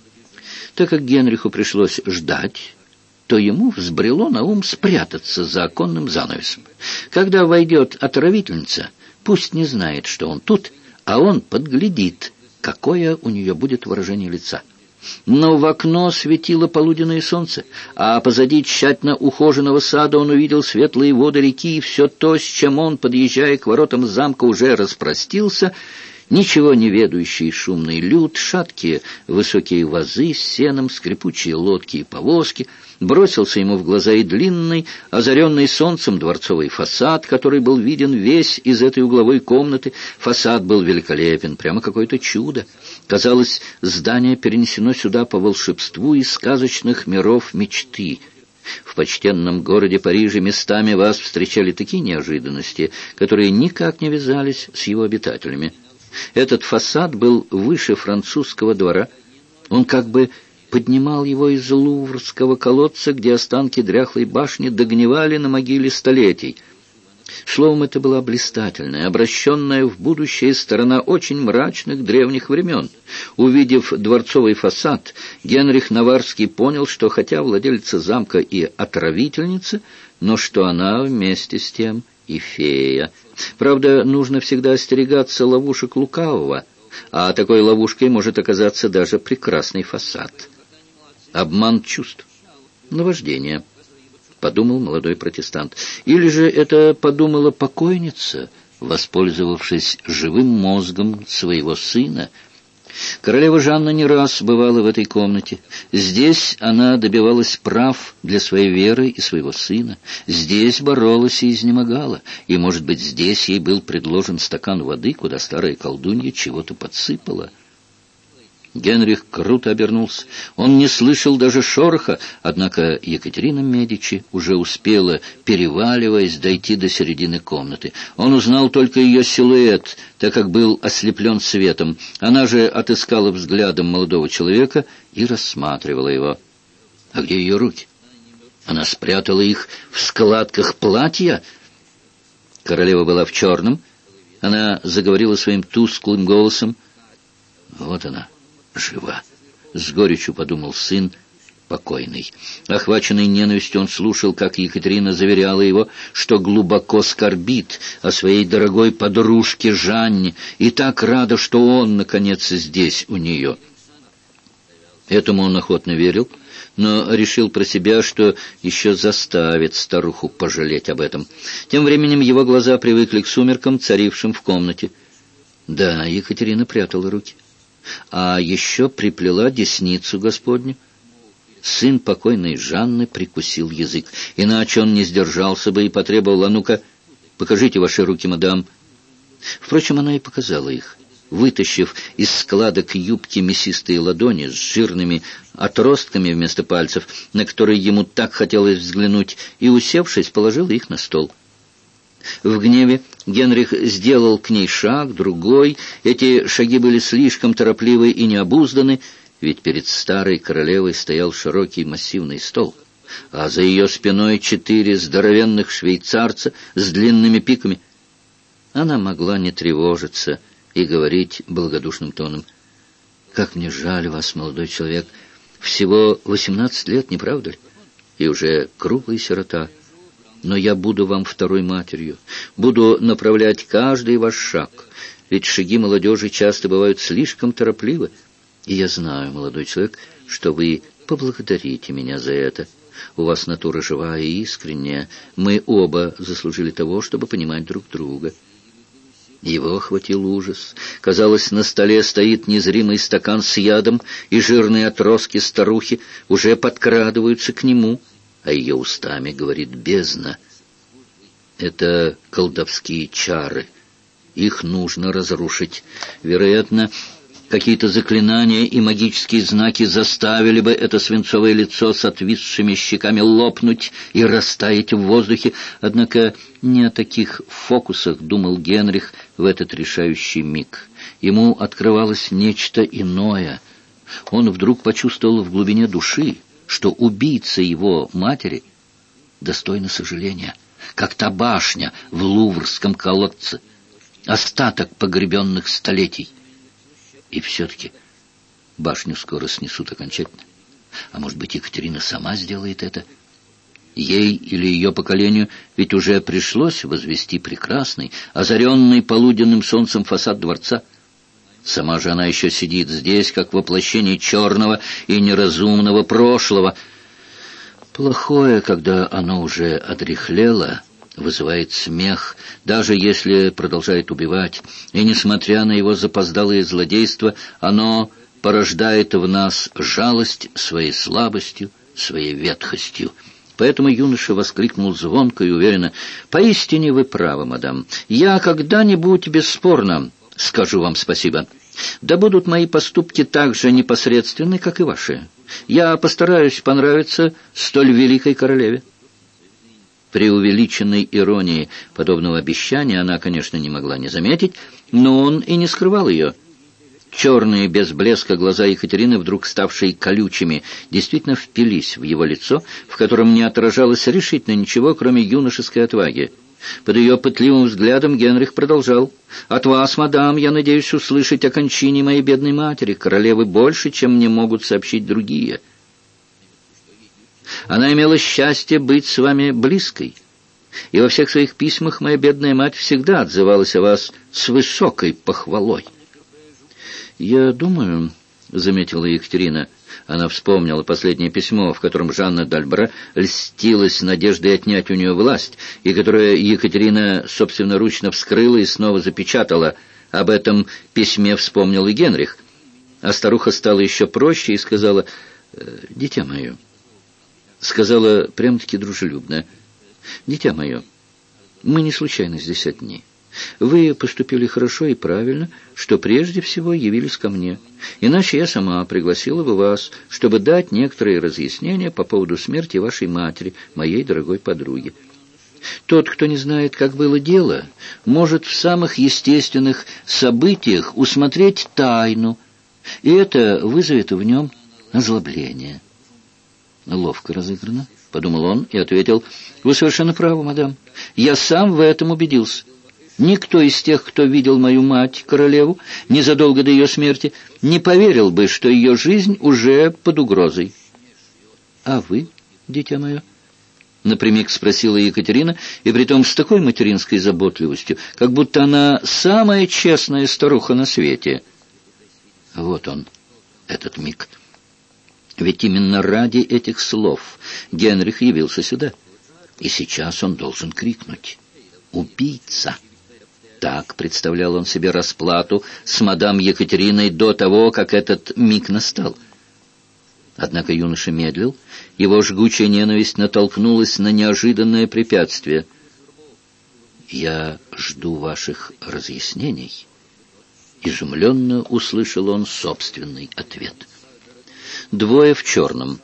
Так как Генриху пришлось ждать, то ему взбрело на ум спрятаться за оконным занавесом. Когда войдет отравительница, пусть не знает, что он тут, а он подглядит, какое у нее будет выражение лица. Но в окно светило полуденное солнце, а позади тщательно ухоженного сада он увидел светлые воды реки, и все то, с чем он, подъезжая к воротам замка, уже распростился. Ничего не ведающий шумный люд, шаткие высокие вазы с сеном, скрипучие лодки и повозки. Бросился ему в глаза и длинный, озаренный солнцем дворцовый фасад, который был виден весь из этой угловой комнаты. Фасад был великолепен, прямо какое-то чудо. Казалось, здание перенесено сюда по волшебству из сказочных миров мечты. В почтенном городе Париже местами вас встречали такие неожиданности, которые никак не вязались с его обитателями. Этот фасад был выше французского двора. Он как бы поднимал его из луврского колодца, где останки дряхлой башни догнивали на могиле столетий. Словом, это была блистательная, обращенная в будущее сторона очень мрачных древних времен. Увидев дворцовый фасад, Генрих Наварский понял, что хотя владелица замка и отравительница, но что она вместе с тем и фея. Правда, нужно всегда остерегаться ловушек лукавого, а такой ловушкой может оказаться даже прекрасный фасад. Обман чувств, наваждение, подумал молодой протестант. Или же это подумала покойница, воспользовавшись живым мозгом своего сына. Королева Жанна не раз бывала в этой комнате. Здесь она добивалась прав для своей веры и своего сына. Здесь боролась и изнемогала. И, может быть, здесь ей был предложен стакан воды, куда старая колдунья чего-то подсыпала. Генрих круто обернулся. Он не слышал даже шороха, однако Екатерина Медичи уже успела, переваливаясь, дойти до середины комнаты. Он узнал только ее силуэт, так как был ослеплен светом. Она же отыскала взглядом молодого человека и рассматривала его. А где ее руки? Она спрятала их в складках платья. Королева была в черном. Она заговорила своим тусклым голосом. Вот она. Жива. С горечью подумал сын покойный. Охваченный ненавистью, он слушал, как Екатерина заверяла его, что глубоко скорбит о своей дорогой подружке Жанне и так рада, что он, наконец, здесь у нее. Этому он охотно верил, но решил про себя, что еще заставит старуху пожалеть об этом. Тем временем его глаза привыкли к сумеркам, царившим в комнате. Да, Екатерина прятала руки. А еще приплела десницу Господню. Сын покойной Жанны прикусил язык, иначе он не сдержался бы и потребовал: «А ну-ка, покажите ваши руки, мадам». Впрочем, она и показала их, вытащив из складок юбки мясистые ладони с жирными отростками вместо пальцев, на которые ему так хотелось взглянуть, и, усевшись, положила их на стол. В гневе Генрих сделал к ней шаг, другой. Эти шаги были слишком торопливы и необузданы, ведь перед старой королевой стоял широкий массивный стол, а за ее спиной 4 здоровенных швейцарца с длинными пиками. Она могла не тревожиться и говорить благодушным тоном: «Как мне жаль вас, молодой человек. Всего 18 лет, не правда ли? И уже круглый сирота. Но я буду вам второй матерью, буду направлять каждый ваш шаг, ведь шаги молодежи часто бывают слишком торопливы. И я знаю, молодой человек, что вы поблагодарите меня за это. У вас натура живая и искренняя. Мы оба заслужили того, чтобы понимать друг друга». Его охватил ужас. Казалось, на столе стоит незримый стакан с ядом, и жирные отростки старухи уже подкрадываются к нему, а ее устами говорит бездна. Это колдовские чары. Их нужно разрушить. Вероятно, какие-то заклинания и магические знаки заставили бы это свинцовое лицо с отвисшими щеками лопнуть и растаять в воздухе. Однако не о таких фокусах думал Генрих в этот решающий миг. Ему открывалось нечто иное. Он вдруг почувствовал в глубине души, что убийца его матери достойна сожаления, как та башня в Луврском колодце, остаток погребенных столетий. И все-таки башню скоро снесут окончательно. А может быть, Екатерина сама сделает это? Ей или ее поколению ведь уже пришлось возвести прекрасный, озаренный полуденным солнцем фасад дворца. Сама же она еще сидит здесь, как воплощение черного и неразумного прошлого. Плохое, когда оно уже одряхлело, вызывает смех, даже если продолжает убивать. И, несмотря на его запоздалые злодейства, оно порождает в нас жалость своей слабостью, своей ветхостью. Поэтому юноша воскликнул звонко и уверенно: «Поистине вы правы, мадам. Я когда-нибудь бесспорно скажу вам спасибо. Да будут мои поступки так же непосредственны, как и ваши. Я постараюсь понравиться столь великой королеве». Преувеличенной иронии подобного обещания она, конечно, не могла не заметить, но он и не скрывал ее. Черные без блеска глаза Екатерины, вдруг ставшие колючими, действительно впились в его лицо, в котором не отражалось решительно ничего, кроме юношеской отваги. Под ее пытливым взглядом Генрих продолжал: «От вас, мадам, я надеюсь услышать о кончине моей бедной матери, королевы, больше, чем мне могут сообщить другие. Она имела счастье быть с вами близкой, и во всех своих письмах моя бедная мать всегда отзывалась о вас с высокой похвалой». «Я думаю, — заметила Екатерина, — она вспомнила последнее письмо, в котором Жанна д'Альбре льстилась надеждой отнять у нее власть, и которое Екатерина собственноручно вскрыла и снова запечатала. Об этом письме вспомнил и Генрих. А старуха стала еще проще и сказала: «Дитя мое», сказала прям-таки дружелюбно: «Дитя мое, мы не случайно здесь одни. Вы поступили хорошо и правильно, что прежде всего явились ко мне. Иначе я сама пригласила бы вас, чтобы дать некоторые разъяснения по поводу смерти вашей матери, моей дорогой подруги. Тот, кто не знает, как было дело, может в самых естественных событиях усмотреть тайну, и это вызовет в нем озлобление. «Ловко разыграно», — подумал он и ответил: «Вы совершенно правы, мадам. Я сам в этом убедился. Никто из тех, кто видел мою мать, королеву, незадолго до ее смерти, не поверил бы, что ее жизнь уже под угрозой». «А вы, дитя мое?» — напрямик спросила Екатерина, и притом с такой материнской заботливостью, как будто она самая честная старуха на свете. Вот он, этот миг. Ведь именно ради этих слов Генрих явился сюда. И сейчас он должен крикнуть: «Убийца!» Так представлял он себе расплату с мадам Екатериной до того, как этот миг настал. Однако юноша медлил, его жгучая ненависть натолкнулась на неожиданное препятствие. «Я жду ваших разъяснений», — изумленно услышал он собственный ответ. «Двое в черном».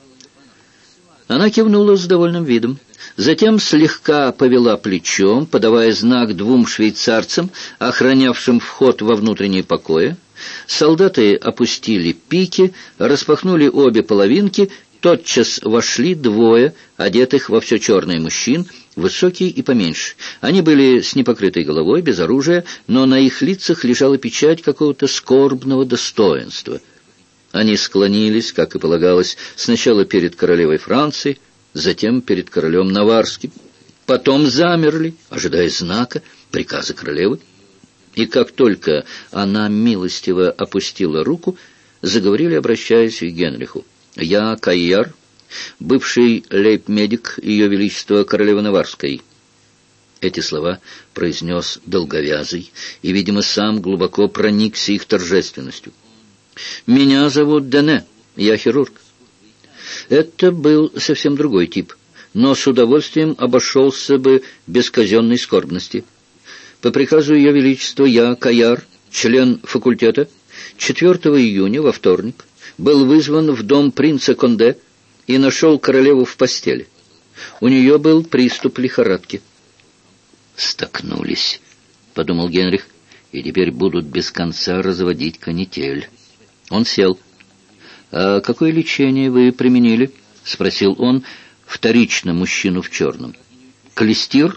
Она кивнула с довольным видом, затем слегка повела плечом, подавая знак двум швейцарцам, охранявшим вход во внутренние покои. Солдаты опустили пики, распахнули обе половинки, тотчас вошли двое, одетых во все черное мужчин, высокие и поменьше. Они были с непокрытой головой, без оружия, но на их лицах лежала печать какого-то скорбного достоинства. Они склонились, как и полагалось, сначала перед королевой Франции, затем перед королем Наварским, потом замерли, ожидая знака, приказа королевы. И как только она милостиво опустила руку, заговорили, обращаясь к Генриху: «Я Кайяр, бывший лейб-медик Ее Величества королевы Наварской». Эти слова произнес долговязый и, видимо, сам глубоко проникся их торжественностью. «Меня зовут Дене, я хирург». Это был совсем другой тип, но с удовольствием обошелся бы без казенной скорбности. По приказу Ее Величества я, Кайяр, член факультета, 4 июня, во вторник, был вызван в дом принца Конде и нашел королеву в постели. У нее был приступ лихорадки. «Столкнулись», — подумал Генрих, — «и теперь будут без конца разводить канитель». Он сел. «А какое лечение вы применили?» — спросил он вторично мужчину в черном. «Клестир?»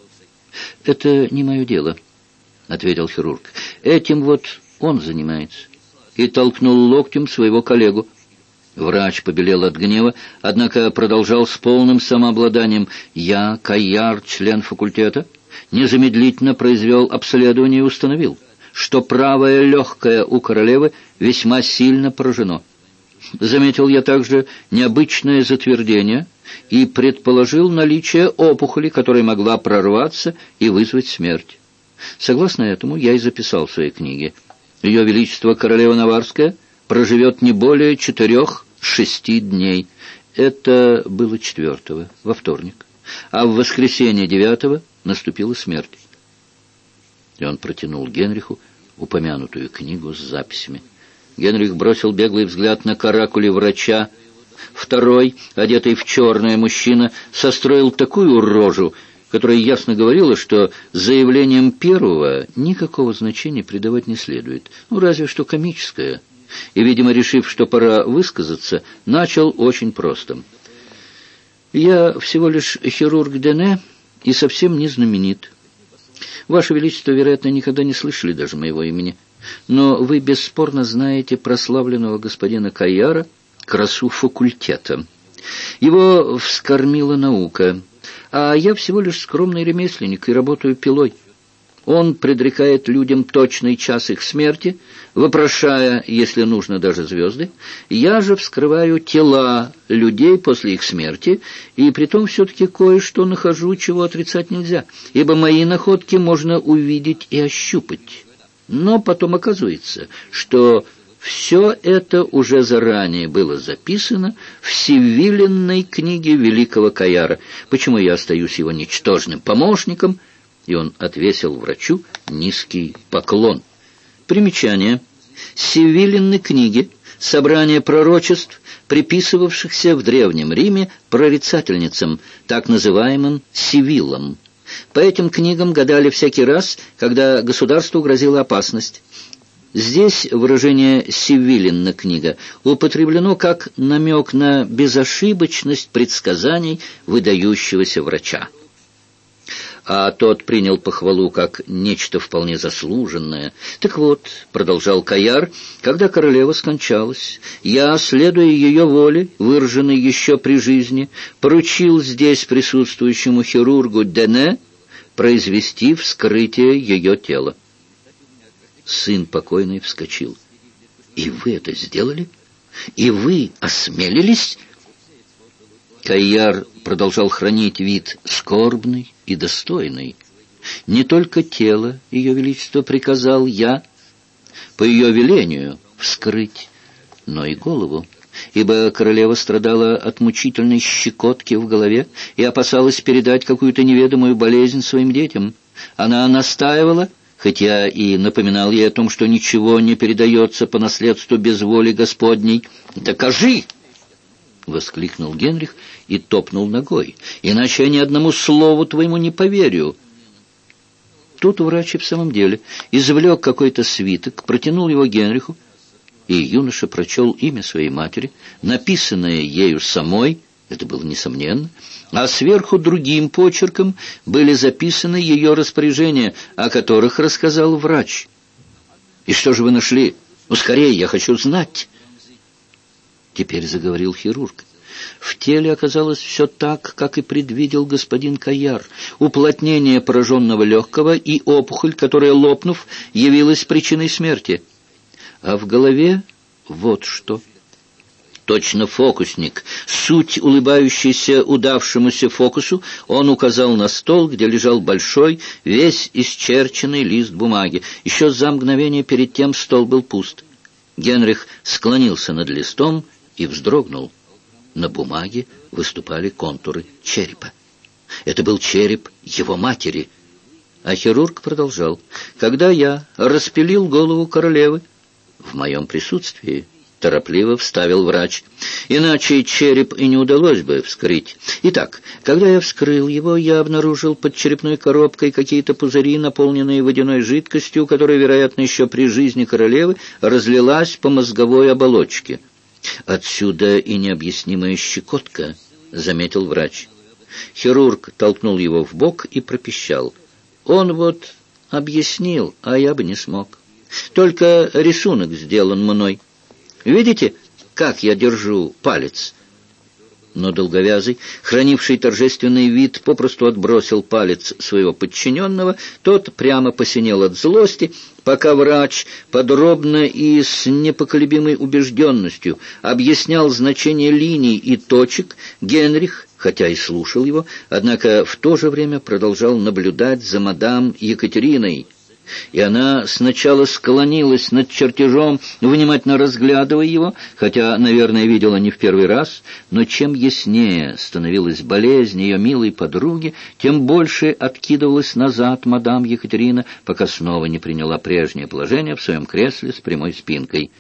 «Это не мое дело», — ответил хирург. «Этим вот он занимается». И толкнул локтем своего коллегу. Врач побелел от гнева, однако продолжал с полным самообладанием: «Я, Кайяр, член факультета, незамедлительно произвел обследование и установил, что правое легкое у королевы весьма сильно поражено. Заметил я также необычное затвердение и предположил наличие опухоли, которая могла прорваться и вызвать смерть. Согласно этому, я и записал в своей книге: Ее Величество королева Наварская проживет не более 4-6 дней. Это было 4-го, во вторник. А в воскресенье 9-го наступила смерть». И он протянул Генриху упомянутую книгу с записями. Генрих бросил беглый взгляд на каракули врача. Второй, одетый в черное мужчина, состроил такую рожу, которая ясно говорила, что заявлением первого никакого значения придавать не следует, разве что комическое. И, видимо, решив, что пора высказаться, начал очень просто. «Я всего лишь хирург Дене и совсем не знаменит. Ваше Величество, вероятно, никогда не слышали даже моего имени. Но вы бесспорно знаете прославленного господина Кайяра, красу факультета. Его вскормила наука, а я всего лишь скромный ремесленник и работаю пилой. Он предрекает людям точный час их смерти, вопрошая, если нужно, даже звезды. Я же вскрываю тела людей после их смерти, и притом все-таки кое-что нахожу, чего отрицать нельзя, ибо мои находки можно увидеть и ощупать. Но потом оказывается, что все это уже заранее было записано в всевиленной книге великого Кайяра. Почему я остаюсь его ничтожным помощником? И он отвесил врачу низкий поклон. Примечание. Севиллины книги, собрание пророчеств, приписывавшихся в Древнем Риме прорицательницам, так называемым Севиллам. По этим книгам гадали всякий раз, когда государству грозила опасность. Здесь выражение «Севиллина книга» употреблено как намек на безошибочность предсказаний выдающегося врача. А тот принял похвалу как нечто вполне заслуженное. «Так вот», — продолжал Кайяр, — «когда королева скончалась, я, следуя ее воле, выраженной еще при жизни, поручил здесь присутствующему хирургу Дене произвести вскрытие ее тела». Сын покойный вскочил. «И вы это сделали? И вы осмелились?» Кайяр продолжал хранить вид скорбный и достойный. «Не только тело Ее Величества приказал я, по ее велению, вскрыть, но и голову, ибо королева страдала от мучительной щекотки в голове и опасалась передать какую-то неведомую болезнь своим детям. Она настаивала, хоть я и напоминал ей о том, что ничего не передается по наследству без воли Господней. «Докажи!» — воскликнул Генрих и топнул ногой. «Иначе я ни одному слову твоему не поверю». Тут врач в самом деле извлек какой-то свиток, протянул его Генриху, и юноша прочел имя своей матери, написанное ею самой, это было несомненно, а сверху другим почерком были записаны ее распоряжения, о которых рассказал врач. «И что же вы нашли? Ну, скорее, я хочу знать!» Теперь заговорил хирург. В теле оказалось все так, как и предвидел господин Кайяр. Уплотнение пораженного легкого и опухоль, которая, лопнув, явилась причиной смерти. А в голове вот что. Точно фокусник, суть улыбающийся удавшемуся фокусу, он указал на стол, где лежал большой, весь исчерченный лист бумаги. Еще за мгновение перед тем стол был пуст. Генрих склонился над листом и вздрогнул. На бумаге выступали контуры черепа. Это был череп его матери. А хирург продолжал. «Когда я распилил голову королевы, в моем присутствии, торопливо вставил врач, иначе череп и не удалось бы вскрыть. Итак, когда я вскрыл его, я обнаружил под черепной коробкой какие-то пузыри, наполненные водяной жидкостью, которая, вероятно, еще при жизни королевы разлилась по мозговой оболочке. Отсюда и необъяснимая щекотка», — заметил врач. Хирург толкнул его в бок и пропищал. «Он вот объяснил, а я бы не смог. Только рисунок сделан мной. Видите, как я держу палец?» Но долговязый, хранивший торжественный вид, попросту отбросил палец своего подчиненного. Тот прямо посинел от злости, пока врач подробно и с непоколебимой убежденностью объяснял значение линий и точек. Генрих, хотя и слушал его, однако в то же время продолжал наблюдать за мадам Екатериной. И она сначала склонилась над чертежом, внимательно разглядывая его, хотя, наверное, видела не в первый раз, но чем яснее становилась болезнь ее милой подруги, тем больше откидывалась назад мадам Екатерина, пока снова не приняла прежнее положение в своем кресле с прямой спинкой.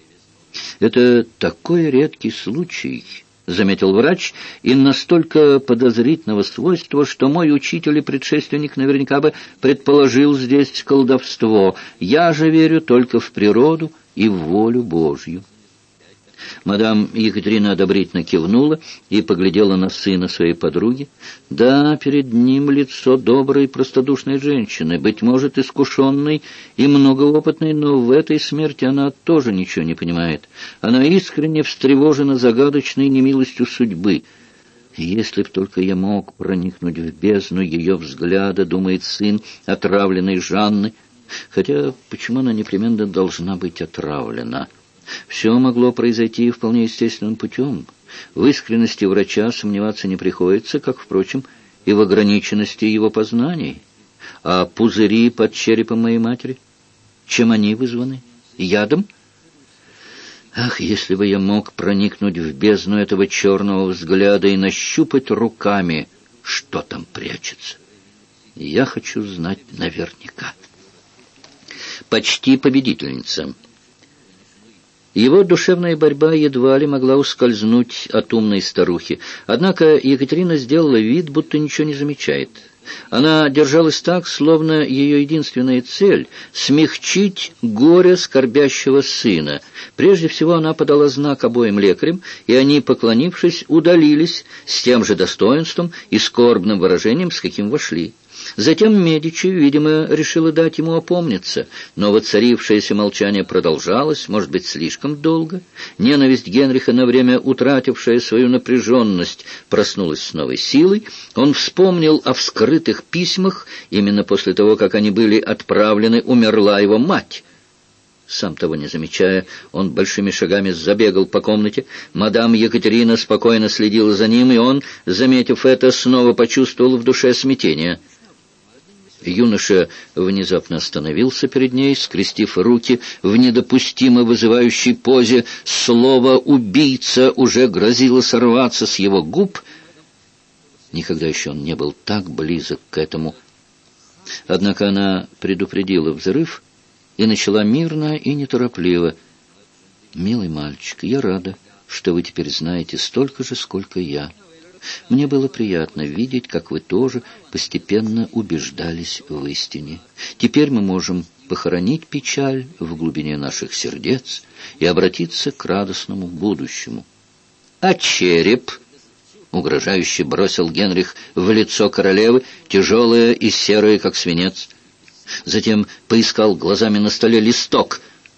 «Это такой редкий случай», — заметил врач, и настолько подозрительного свойства, что мой учитель и предшественник наверняка бы предположил здесь колдовство. Я же верю только в природу и в волю Божью. Мадам Екатерина одобрительно кивнула и поглядела на сына своей подруги. Да, перед ним лицо доброй простодушной женщины, быть может, искушенной и многоопытной, но в этой смерти она тоже ничего не понимает. Она искренне встревожена загадочной немилостью судьбы. «Если б только я мог проникнуть в бездну ее взгляда, — думает сын отравленной Жанны, — хотя почему она непременно должна быть отравлена?» Все могло произойти вполне естественным путем. В искренности врача сомневаться не приходится, как, впрочем, и в ограниченности его познаний. А пузыри под черепом моей матери? Чем они вызваны? Ядом? Ах, если бы я мог проникнуть в бездну этого черного взгляда и нащупать руками, что там прячется! Я хочу знать наверняка. Почти победительница. Его душевная борьба едва ли могла ускользнуть от умной старухи. Однако Екатерина сделала вид, будто ничего не замечает. Она держалась так, словно ее единственная цель — смягчить горе скорбящего сына. Прежде всего она подала знак обоим лекарям, и они, поклонившись, удалились с тем же достоинством и скорбным выражением, с каким вошли. Затем Медичи, видимо, решила дать ему опомниться, но воцарившееся молчание продолжалось, может быть, слишком долго. Ненависть Генриха, на время утратившая свою напряженность, проснулась с новой силой. Он вспомнил о вскрытых письмах. Именно после того, как они были отправлены, умерла его мать. Сам того не замечая, он большими шагами забегал по комнате. Мадам Екатерина спокойно следила за ним, и он, заметив это, снова почувствовал в душе смятение. Юноша внезапно остановился перед ней, скрестив руки в недопустимо вызывающей позе. Слово «убийца» уже грозило сорваться с его губ. Никогда еще он не был так близок к этому. Однако она предупредила взрыв и начала мирно и неторопливо. «Милый мальчик, я рада, что вы теперь знаете столько же, сколько я. Мне было приятно видеть, как вы тоже постепенно убеждались в истине. Теперь мы можем похоронить печаль в глубине наших сердец и обратиться к радостному будущему». «А череп?» — угрожающе бросил Генрих в лицо королевы, тяжелое и серое, как свинец. Затем поискал глазами на столе листок.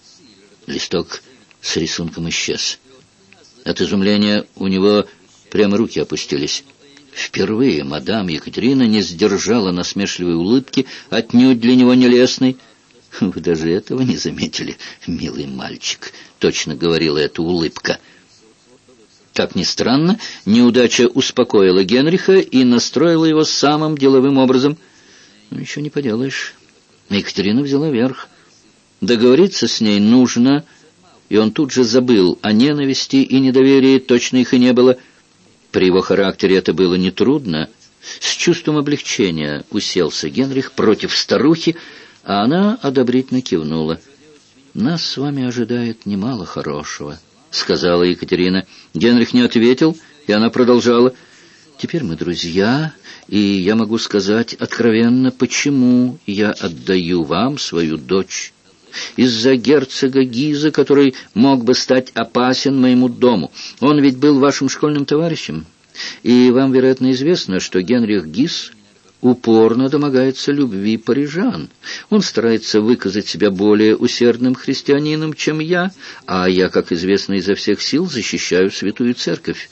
Листок с рисунком исчез. От изумления у него прямо руки опустились. Впервые мадам Екатерина не сдержала насмешливой улыбки, отнюдь для него нелестной. «Вы даже этого не заметили, милый мальчик», — точно говорила эта улыбка. Как ни странно, неудача успокоила Генриха и настроила его самым деловым образом. «Ну, ничего не поделаешь». Екатерина взяла верх. Договориться с ней нужно, и он тут же забыл о ненависти и недоверии, точно их и не было. При его характере это было нетрудно. С чувством облегчения уселся Генрих против старухи, а она одобрительно кивнула. «Нас с вами ожидает немало хорошего», — сказала Екатерина. Генрих не ответил, и она продолжала. «Теперь мы друзья, и я могу сказать откровенно, почему я отдаю вам свою дочь. Из-за герцога Гиза, который мог бы стать опасен моему дому. Он ведь был вашим школьным товарищем. И вам, вероятно, известно, что Генрих Гиз упорно домогается любви парижан. Он старается выказать себя более усердным христианином, чем я, а я, как известно, изо всех сил защищаю Святую Церковь».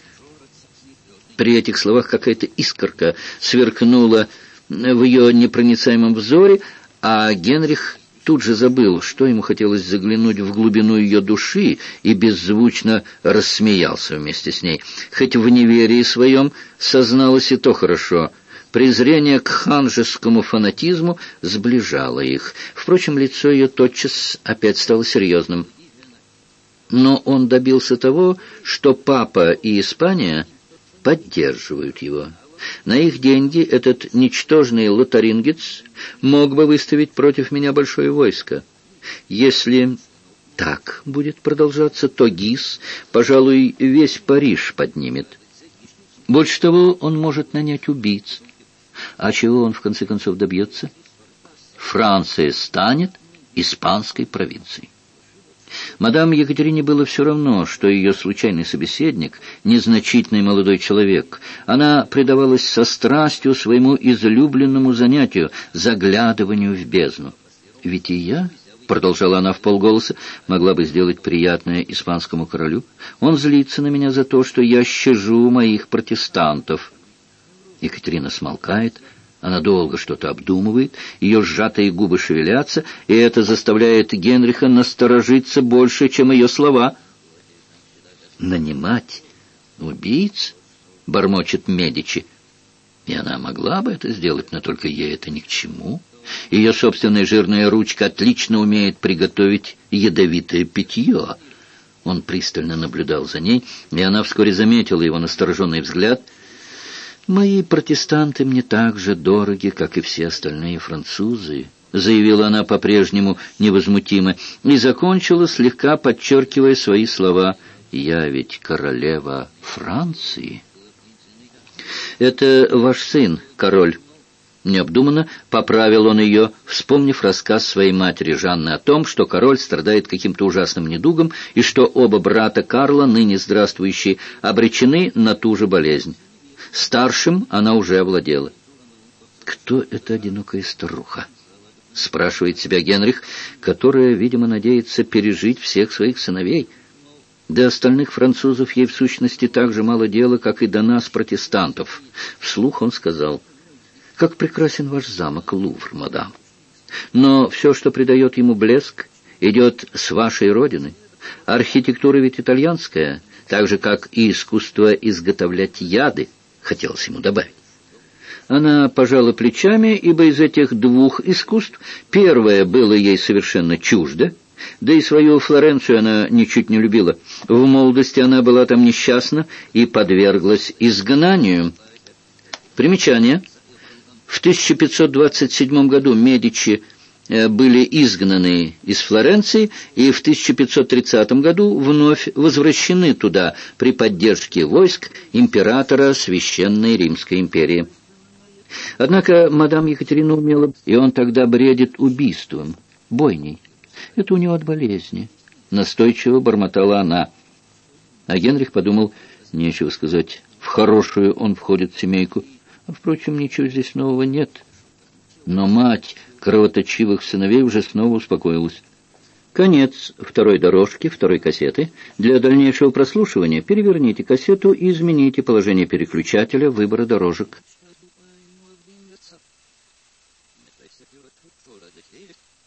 При этих словах какая-то искорка сверкнула в ее непроницаемом взоре, а Генрих тут же забыл, что ему хотелось заглянуть в глубину ее души, и беззвучно рассмеялся вместе с ней. Хоть в неверии своем созналось и то хорошо. Презрение к ханжескому фанатизму сближало их. Впрочем, лицо ее тотчас опять стало серьезным. Но он добился того, что папа и Испания поддерживают его. На их деньги этот ничтожный лотарингец мог бы выставить против меня большое войско. Если так будет продолжаться, то Гиз, пожалуй, весь Париж поднимет. Больше того, он может нанять убийц. А чего он, в конце концов, добьется? Франция станет испанской провинцией. Мадам Екатерине было все равно, что ее случайный собеседник — незначительный молодой человек. Она предавалась со страстью своему излюбленному занятию — заглядыванию в бездну. «Ведь и я, — продолжала она вполголоса, — могла бы сделать приятное испанскому королю. Он злится на меня за то, что я щажу моих протестантов». Екатерина смолкает. Она долго что-то обдумывает, ее сжатые губы шевелятся, и это заставляет Генриха насторожиться больше, чем ее слова. «Нанимать убийц?» — бормочет Медичи. И она могла бы это сделать, но только ей это ни к чему. Ее собственная жирная ручка отлично умеет приготовить ядовитое питье. Он пристально наблюдал за ней, и она вскоре заметила его настороженный взгляд. «Мои протестанты мне так же дороги, как и все остальные французы», — заявила она по-прежнему невозмутимо и закончила, слегка подчеркивая свои слова: «Я ведь королева Франции». «Это ваш сын, король». Необдуманно поправил он ее, вспомнив рассказ своей матери Жанны о том, что король страдает каким-то ужасным недугом и что оба брата Карла, ныне здравствующие, обречены на ту же болезнь. Старшим она уже овладела. «Кто эта одинокая старуха?» — спрашивает себя Генрих, которая, видимо, надеется пережить всех своих сыновей. До остальных французов ей в сущности так же мало дела, как и до нас, протестантов. Вслух он сказал: «Как прекрасен ваш замок Лувр, мадам! Но все, что придает ему блеск, идет с вашей родины. Архитектура ведь итальянская, так же, как и искусство изготовлять яды», — хотелось ему добавить. Она пожала плечами, ибо из этих двух искусств первое было ей совершенно чуждо, да и свою Флоренцию она ничуть не любила. В молодости она была там несчастна и подверглась изгнанию. Примечание. В 1527 году Медичи были изгнаны из Флоренции и в 1530 году вновь возвращены туда при поддержке войск императора Священной Римской империи. Однако мадам Екатерина умела, и он тогда бредит убийством, бойней. Это у него от болезни. Настойчиво бормотала она. А Генрих подумал, нечего сказать, в хорошую он входит в семейку. Впрочем, ничего здесь нового нет. Но мать кровоточивых сыновей уже снова успокоилась. Конец второй дорожки, второй кассеты. Для дальнейшего прослушивания переверните кассету и измените положение переключателя выбора дорожек.